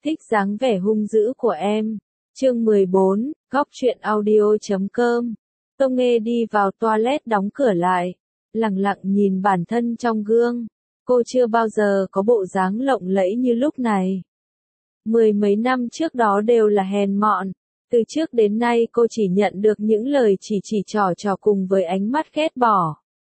Thích dáng vẻ hung dữ của em. Chương 14, góc truyện audio.com. Tông Nghê đi vào toilet đóng cửa lại, lẳng lặng nhìn bản thân trong gương. Cô chưa bao giờ có bộ dáng lộng lẫy như lúc này. Mười mấy năm trước đó đều là hèn mọn. Từ trước đến nay cô chỉ nhận được những lời chỉ trò cùng với ánh mắt ghét bỏ.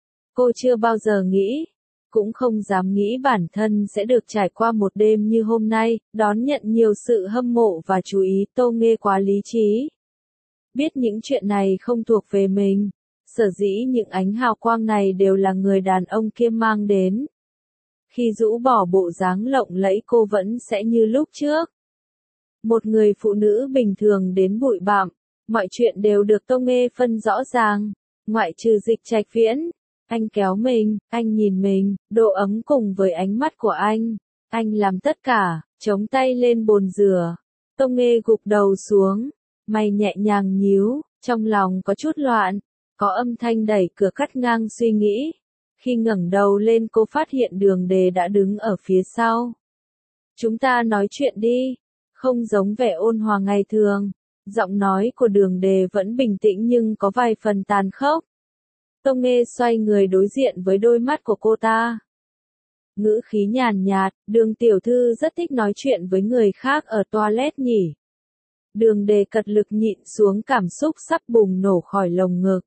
Cô chưa bao giờ nghĩ, cũng không dám nghĩ bản thân sẽ được trải qua một đêm như hôm nay, đón nhận nhiều sự hâm mộ và chú ý. Tông Nghê quá lý trí. Biết những chuyện này không thuộc về mình, sở dĩ những ánh hào quang này đều là người đàn ông kia mang đến. Khi rũ bỏ bộ dáng lộng lẫy cô vẫn sẽ như lúc trước. Một người phụ nữ bình thường đến bụi bặm, mọi chuyện đều được Tông Nghê phân rõ ràng, ngoại trừ Dịch Trạch Viễn. Anh kéo mình, anh nhìn mình, độ ấm cùng với ánh mắt của anh làm tất cả, chống tay lên bồn rửa. Tông Nghê gục đầu xuống, mày nhẹ nhàng nhíu, trong lòng có chút loạn, có âm thanh đẩy cửa cắt ngang suy nghĩ. Khi ngẩng đầu lên cô phát hiện Đường Đề đã đứng ở phía sau. Chúng ta nói chuyện đi, không giống vẻ ôn hòa ngày thường. Giọng nói của Đường Đề vẫn bình tĩnh nhưng có vài phần tàn khốc. Tông Nghê xoay người đối diện với đôi mắt của cô ta. Ngữ khí nhàn nhạt, Đường tiểu thư rất thích nói chuyện với người khác ở toilet nhỉ. Đường Đề cật lực nhịn xuống cảm xúc sắp bùng nổ khỏi lồng ngực.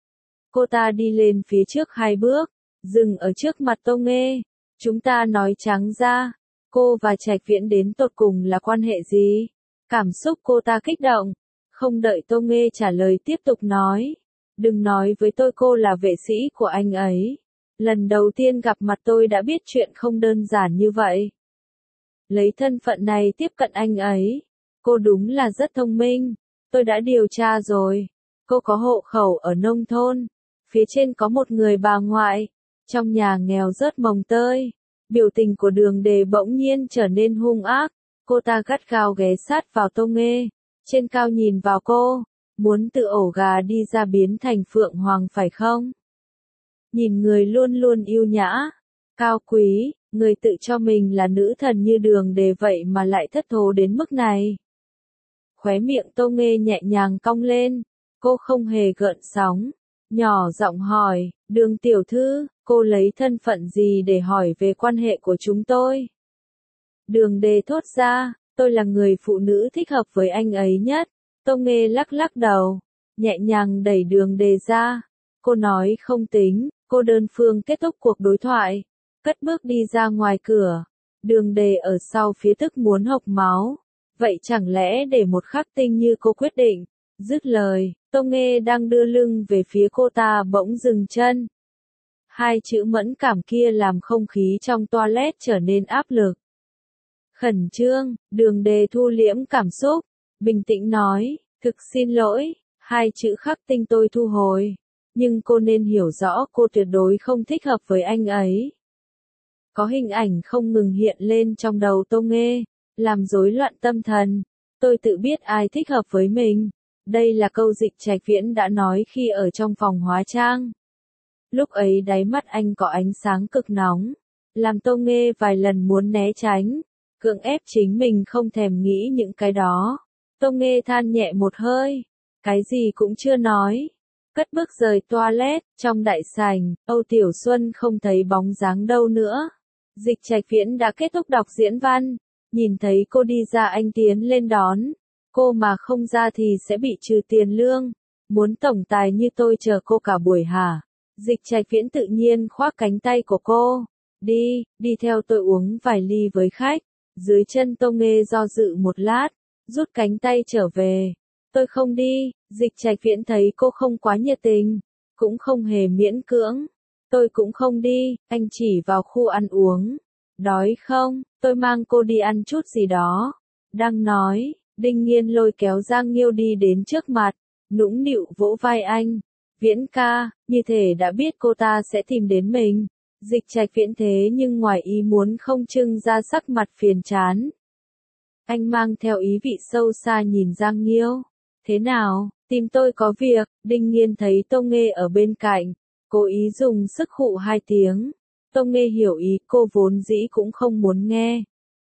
Cô ta đi lên phía trước 2 bước, dừng ở trước mặt Tông Nghê. Chúng ta nói trắng ra, cô và Trạch Viễn đến tột cùng là quan hệ gì? Cảm xúc cô ta kích động, không đợi Tông Nghê trả lời tiếp tục nói. Đừng nói với tôi cô là vệ sĩ của anh ấy. Lần đầu tiên gặp mặt tôi đã biết chuyện không đơn giản như vậy. Lấy thân phận này tiếp cận anh ấy, cô đúng là rất thông minh. Tôi đã điều tra rồi. Cô có hộ khẩu ở nông thôn. Phía trên có một người bà ngoại. Trong nhà nghèo rớt mồng tơi. Biểu tình của Đường Đề bỗng nhiên trở nên hung ác. Cô ta gắt gao ghé sát vào Tông Nghê. Trên cao nhìn vào cô. Muốn từ ổ gà đi ra biến thành phượng hoàng phải không? Nhìn người luôn luôn yêu nhã, cao quý, người tự cho mình là nữ thần như Đường Đề vậy mà lại thất thố đến mức này. Khóe miệng Tông Nghê nhẹ nhàng cong lên, cô không hề gợn sóng, nhỏ giọng hỏi, Đường tiểu thư, cô lấy thân phận gì để hỏi về quan hệ của chúng tôi? Đường Đề thốt ra, tôi là người phụ nữ thích hợp với anh ấy nhất. Tông Nghê lắc lắc đầu, nhẹ nhàng đẩy Đường Đề ra. Cô nói không tính, cô đơn phương kết thúc cuộc đối thoại, cất bước đi ra ngoài cửa. Đường Đề ở sau phía tức muốn hộc máu. Vậy chẳng lẽ để một khắc tinh như cô quyết định? Dứt lời, Tông Nghê đang đưa lưng về phía cô ta bỗng dừng chân. Hai chữ mẫn cảm kia làm không khí trong toilet trở nên áp lực. Khẩn trương, Đường Đề thu liễm cảm xúc, bình tĩnh nói, thực xin lỗi, hai chữ khắc tinh tôi thu hồi. Nhưng cô nên hiểu rõ cô tuyệt đối không thích hợp với anh ấy. Có hình ảnh không ngừng hiện lên trong đầu Tông Nghê, làm rối loạn tâm thần. Tôi tự biết ai thích hợp với mình. Đây là câu Dịch Trạch Viễn đã nói khi ở trong phòng hóa trang. Lúc ấy đáy mắt anh có ánh sáng cực nóng, làm Tông Nghê vài lần muốn né tránh, cưỡng ép chính mình không thèm nghĩ những cái đó. Tông Nghê than nhẹ một hơi, cái gì cũng chưa nói. Cất bước rời toilet, trong đại sảnh, Âu Tiểu Xuân không thấy bóng dáng đâu nữa. Dịch Trạch Viễn đã kết thúc đọc diễn văn, nhìn thấy cô đi ra anh tiến lên đón. Cô mà không ra thì sẽ bị trừ tiền lương. Muốn tổng tài như tôi chờ cô cả buổi hả? Dịch Trạch Viễn tự nhiên khoác cánh tay của cô. Đi theo tôi uống vài ly với khách. Dưới chân Tông Nghê do dự một lát, rút cánh tay trở về. Tôi không đi. Dịch Trạch Viễn thấy cô không quá nhiệt tình, cũng không hề miễn cưỡng. Tôi cũng không đi, anh chỉ vào khu ăn uống. Đói không, tôi mang cô đi ăn chút gì đó. Đang nói, Đinh Nghiên lôi kéo Giang Nghiêu đi đến trước mặt, nũng nịu vỗ vai anh. Viễn ca, như thể đã biết cô ta sẽ tìm đến mình. Dịch Trạch Viễn thế nhưng ngoài ý muốn không trưng ra sắc mặt phiền chán. Anh mang theo ý vị sâu xa nhìn Giang Nghiêu. Thế nào, tìm tôi có việc? Đinh Nghiên thấy Tông Nghê ở bên cạnh, cố ý dùng sức khụ 2 tiếng. Tông Nghê hiểu ý cô vốn dĩ cũng không muốn nghe.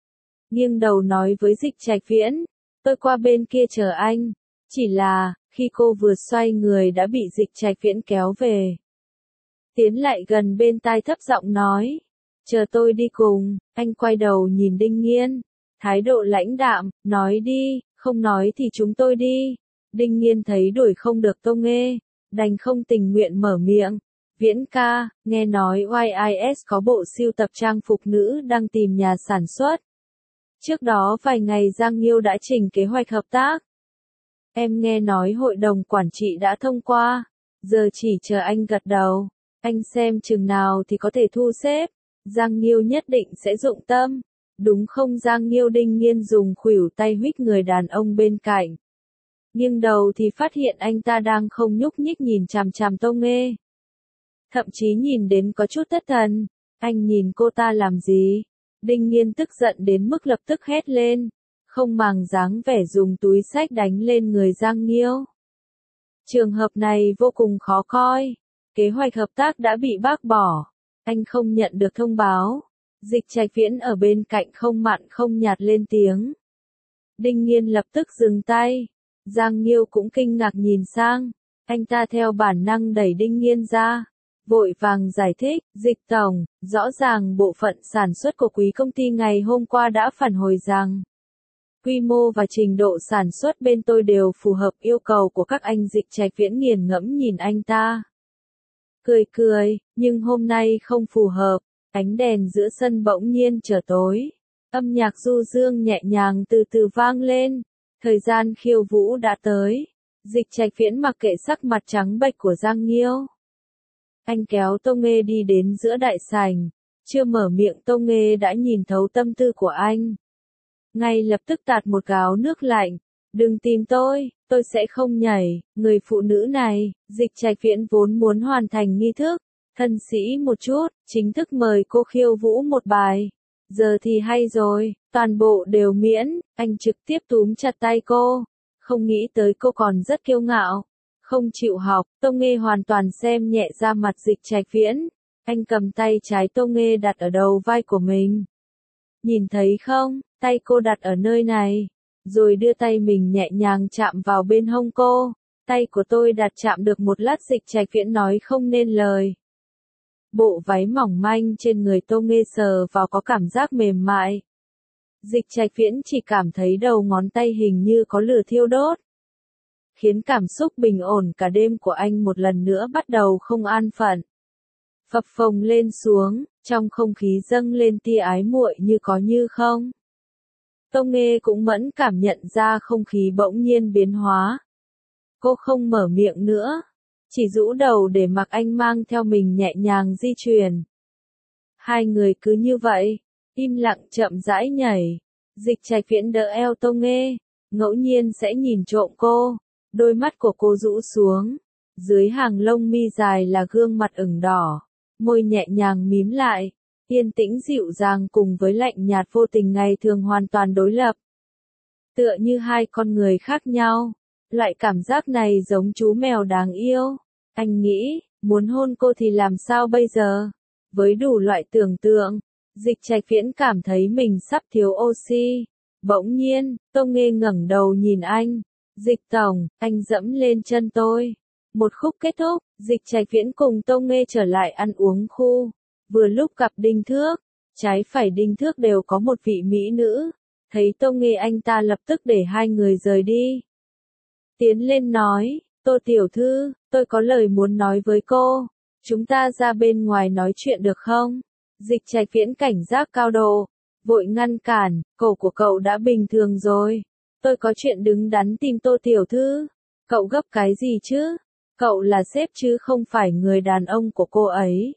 nghiêng đầu nói với Dịch Trạch Viễn, tôi qua bên kia chờ anh. Chỉ là, khi cô vừa xoay người đã bị Dịch Trạch Viễn kéo về. Tiến lại gần bên tai thấp giọng nói, chờ tôi đi cùng. Anh quay đầu nhìn Đinh Nghiên, thái độ lãnh đạm, nói đi, không nói thì chúng tôi đi. Đinh Nghiên thấy đuổi không được Tô Nghê, đành không tình nguyện mở miệng. Viễn ca, nghe nói YIS có bộ sưu tập trang phục nữ đang tìm nhà sản xuất. Trước đó vài ngày Giang Nhiêu đã trình kế hoạch hợp tác. Em nghe nói hội đồng quản trị đã thông qua, giờ chỉ chờ anh gật đầu. Anh xem chừng nào thì có thể thu xếp. Giang Nhiêu nhất định sẽ dụng tâm. Đúng không? Giang Nhiêu. Đinh Nghiên dùng khuỷu tay huých người đàn ông bên cạnh. Nhưng đầu thì phát hiện anh ta đang không nhúc nhích nhìn chằm chằm Tô Nghê. Thậm chí nhìn đến có chút thất thần. Anh nhìn cô ta làm gì? Đinh Nghiên tức giận đến mức lập tức hét lên. Không màng dáng vẻ dùng túi xách đánh lên người Giang Nhiêu. Trường hợp này vô cùng khó coi. Kế hoạch hợp tác đã bị bác bỏ. Anh không nhận được thông báo. Dịch Trạch Viễn ở bên cạnh không mặn không nhạt lên tiếng. Đinh Nghiên lập tức dừng tay. Giang Nhiêu cũng kinh ngạc nhìn sang. Anh ta theo bản năng đẩy Đinh Nghiên ra. Vội vàng giải thích, Dịch tổng, rõ ràng bộ phận sản xuất của quý công ty ngày hôm qua đã phản hồi rằng quy mô và trình độ sản xuất bên tôi đều phù hợp yêu cầu của các anh. Dịch Trạch Viễn nghiền ngẫm nhìn anh ta. Cười, nhưng hôm nay không phù hợp. Ánh đèn giữa sân bỗng nhiên trở tối. Âm nhạc du dương nhẹ nhàng từ từ vang lên. Thời gian khiêu vũ đã tới. Dịch Trạch Viễn mặc kệ sắc mặt trắng bệch của Giang Nhiêu. Anh kéo Tô Nghê đi đến giữa đại sảnh. Chưa mở miệng Tô Nghê đã nhìn thấu tâm tư của anh. Ngay lập tức tạt một gáo nước lạnh. Đừng tìm tôi sẽ không nhảy. Người phụ nữ này, Dịch Trạch Viễn vốn muốn hoàn thành nghi thức, thân sĩ một chút, chính thức mời cô khiêu vũ một bài. Giờ thì hay rồi, toàn bộ đều miễn. Anh trực tiếp túm chặt tay cô. Không nghĩ tới cô còn rất kiêu ngạo, không chịu học. Tô Nghê hoàn toàn xem nhẹ ra mặt Dịch Trạch Viễn. Anh cầm tay trái Tô Nghê đặt ở đầu vai của mình. Nhìn thấy không, tay cô đặt ở nơi này. Rồi đưa tay mình nhẹ nhàng chạm vào bên hông cô. Tay của tôi đặt chạm được một lát. Dịch Trạch Viễn nói không nên lời. Bộ váy mỏng manh trên người Tô Nghê sờ vào có cảm giác mềm mại. Dịch Trạch Viễn chỉ cảm thấy đầu ngón tay hình như có lửa thiêu đốt. Khiến cảm xúc bình ổn cả đêm của anh một lần nữa bắt đầu không an phận. Phập phồng lên xuống, trong không khí dâng lên tia ái muội như có như không. Tô Nghê cũng mẫn cảm nhận ra không khí bỗng nhiên biến hóa. Cô không mở miệng nữa, chỉ rũ đầu để mặc anh mang theo mình nhẹ nhàng di chuyển. Hai người cứ như vậy, im lặng chậm rãi nhảy. Dịch Trạch Viễn đỡ eo Tô Nghê, ngẫu nhiên sẽ nhìn trộm cô. Đôi mắt của cô rũ xuống, dưới hàng lông mi dài là gương mặt ửng đỏ, môi nhẹ nhàng mím lại. Yên tĩnh dịu dàng cùng với lạnh nhạt vô tình ngày thường hoàn toàn đối lập. Tựa như hai con người khác nhau. Loại cảm giác này giống chú mèo đáng yêu. Anh nghĩ, muốn hôn cô thì làm sao bây giờ? Với đủ loại tưởng tượng, Dịch Trạch Viễn cảm thấy mình sắp thiếu oxy. Bỗng nhiên, Tô Nghê ngẩng đầu nhìn anh. Dịch tổng, anh dẫm lên chân tôi. Một khúc kết thúc, Dịch Trạch Viễn cùng Tô Nghê trở lại ăn uống khu. Vừa lúc gặp Đinh Thước, trái phải Đinh Thước đều có một vị mỹ nữ. Thấy Tô Nghê anh ta lập tức để hai người rời đi. Tiến lên nói, Tô tiểu thư, tôi có lời muốn nói với cô. Chúng ta ra bên ngoài nói chuyện được không? Dịch Trạch Viễn cảnh giác cao độ, vội ngăn cản, cổ của cậu đã bình thường rồi. Tôi có chuyện đứng đắn tìm Tô tiểu thư. Cậu gấp cái gì chứ? Cậu là sếp chứ không phải người đàn ông của cô ấy.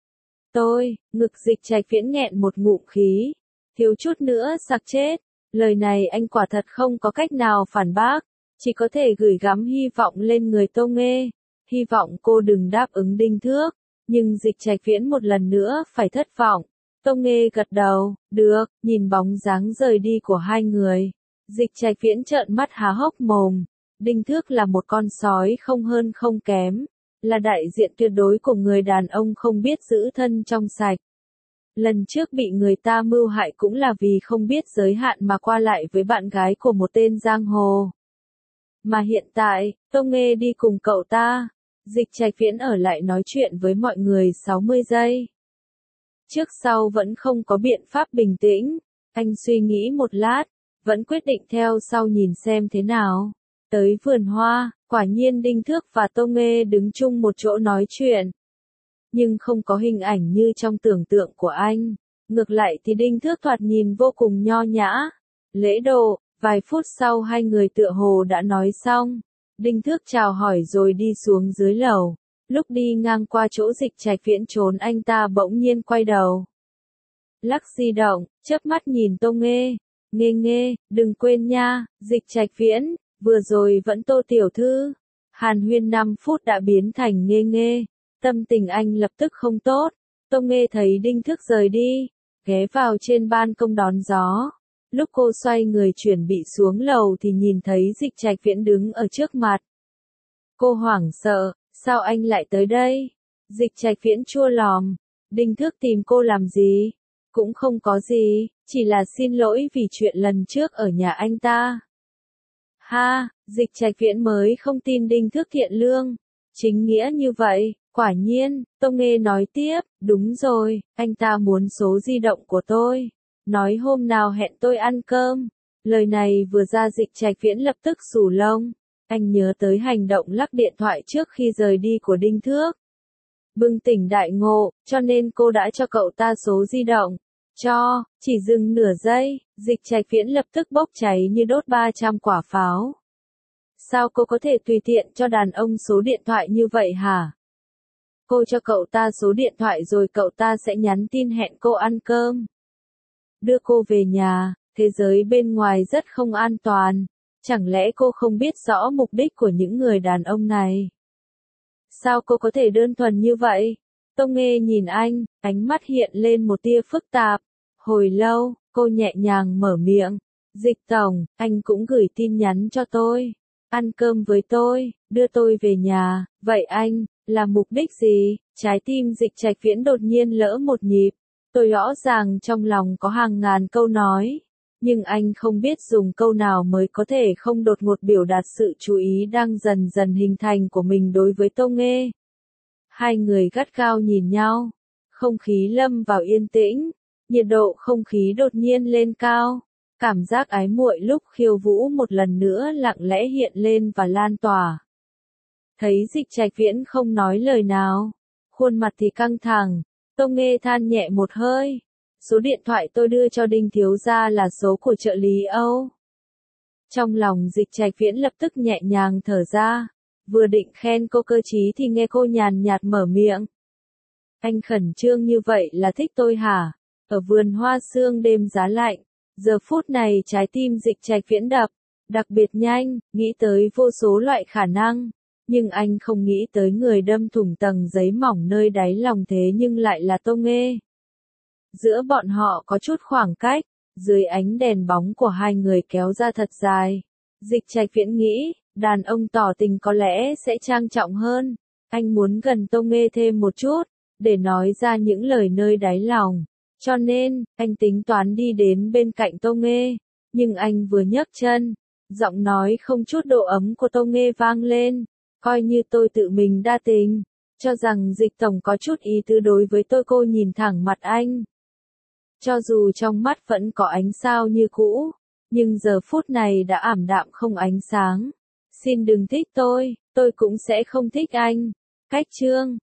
Ngực Dịch Trạch Viễn nghẹn một ngụm khí, thiếu chút nữa sặc chết. Lời này anh quả thật không có cách nào phản bác, chỉ có thể gửi gắm hy vọng lên người Tô Nghê, hy vọng cô đừng đáp ứng Đinh Thước, nhưng Dịch Trạch Viễn một lần nữa phải thất vọng. Tô Nghê gật đầu, được. Nhìn bóng dáng rời đi của hai người, Dịch Trạch Viễn trợn mắt há hốc mồm. Đinh Thước là một con sói không hơn không kém, là đại diện tuyệt đối của người đàn ông không biết giữ thân trong sạch. Lần trước bị người ta mưu hại cũng là vì không biết giới hạn mà qua lại với bạn gái của một tên giang hồ. Mà hiện tại, Tô Nghê đi cùng cậu ta. Dịch Trạch Viễn ở lại nói chuyện với mọi người 60 giây. Trước sau vẫn không có biện pháp bình tĩnh. Anh suy nghĩ một lát, vẫn quyết định theo sau nhìn xem thế nào. Tới vườn hoa, quả nhiên Đinh Thước và Tô Nghê đứng chung một chỗ nói chuyện. Nhưng không có hình ảnh như trong tưởng tượng của anh. Ngược lại thì Đinh Thước thoạt nhìn vô cùng nho nhã. Lễ độ, vài phút sau hai người tựa hồ đã nói xong. Đinh Thước chào hỏi rồi đi xuống dưới lầu. Lúc đi ngang qua chỗ Dịch Trạch Viễn trốn anh ta bỗng nhiên quay đầu. Lắc di động, chớp mắt nhìn Tô Nghê. Nghê nghê, đừng quên nha, Dịch Trạch Viễn, vừa rồi vẫn Tô tiểu thư. Hàn huyên 5 phút đã biến thành nghê nghê. Tâm tình anh lập tức không tốt. Tô Nghê thấy Đinh Thước rời đi, ghé vào trên ban công đón gió. Lúc cô xoay người chuẩn bị xuống lầu thì nhìn thấy Dịch Trạch Viễn đứng ở trước mặt. Cô hoảng sợ, sao anh lại tới đây? Dịch Trạch Viễn chua lòm, Đinh Thước tìm cô làm gì? Cũng không có gì, chỉ là xin lỗi vì chuyện lần trước ở nhà anh ta. Ha, Dịch Trạch Viễn mới không tin Đinh Thước thiện lương. Chính nghĩa như vậy, quả nhiên, Tô Nghê nói tiếp, đúng rồi, anh ta muốn số di động của tôi. Nói hôm nào hẹn tôi ăn cơm. Lời này vừa ra Dịch Trạch Viễn lập tức xù lông. Anh nhớ tới hành động lắc điện thoại trước khi rời đi của Đinh Thước. Bừng tỉnh đại ngộ, cho nên cô đã cho cậu ta số di động. Chỉ dừng nửa giây, Dịch Trạch Viễn lập tức bốc cháy như đốt 300 quả pháo. Sao cô có thể tùy tiện cho đàn ông số điện thoại như vậy hả? Cô cho cậu ta số điện thoại rồi cậu ta sẽ nhắn tin hẹn cô ăn cơm. Đưa cô về nhà, thế giới bên ngoài rất không an toàn. Chẳng lẽ cô không biết rõ mục đích của những người đàn ông này? Sao cô có thể đơn thuần như vậy? Tô Nghê nhìn anh, ánh mắt hiện lên một tia phức tạp. Hồi lâu, cô nhẹ nhàng mở miệng. Dịch tổng, anh cũng gửi tin nhắn cho tôi. Ăn cơm với tôi, đưa tôi về nhà. Vậy anh, là mục đích gì? Trái tim Dịch Trạch Viễn đột nhiên lỡ một nhịp. Tôi rõ ràng trong lòng có hàng ngàn câu nói. Nhưng anh không biết dùng câu nào mới có thể không đột ngột biểu đạt sự chú ý đang dần dần hình thành của mình đối với Tô Nghê. Hai người gắt gao nhìn nhau. Không khí lâm vào yên tĩnh. Nhiệt độ không khí đột nhiên lên cao. Cảm giác ái muội lúc khiêu vũ một lần nữa lặng lẽ hiện lên và lan tỏa. Thấy Dịch Trạch Viễn không nói lời nào. Khuôn mặt thì căng thẳng. Tô Nghê than nhẹ một hơi. Số điện thoại tôi đưa cho Đinh thiếu gia là số của trợ lý Âu. Trong lòng Dịch Trạch Viễn lập tức nhẹ nhàng thở ra. Vừa định khen cô cơ trí thì nghe cô nhàn nhạt mở miệng. Anh khẩn trương như vậy là thích tôi hả? Ở vườn hoa sương đêm giá lạnh. Giờ phút này trái tim Dịch Trạch Viễn đập. Đặc biệt nhanh, nghĩ tới vô số loại khả năng. Nhưng anh không nghĩ tới người đâm thủng tầng giấy mỏng nơi đáy lòng thế nhưng lại là Tô Nghê. Giữa bọn họ có chút khoảng cách, dưới ánh đèn bóng của hai người kéo ra thật dài. Dịch Trạch Viễn nghĩ, đàn ông tỏ tình có lẽ sẽ trang trọng hơn. Anh muốn gần Tô Nghê thêm một chút, để nói ra những lời nơi đáy lòng. Cho nên, anh tính toán đi đến bên cạnh Tô Nghê. Nhưng anh vừa nhấc chân, giọng nói không chút độ ấm của Tô Nghê vang lên. Coi như tôi tự mình đa tình, cho rằng Dịch tổng có chút ý tứ đối với tôi. Cô nhìn thẳng mặt anh. Cho dù trong mắt vẫn có ánh sao như cũ, nhưng giờ phút này đã ảm đạm không ánh sáng. Xin đừng thích tôi cũng sẽ không thích anh. Cách chương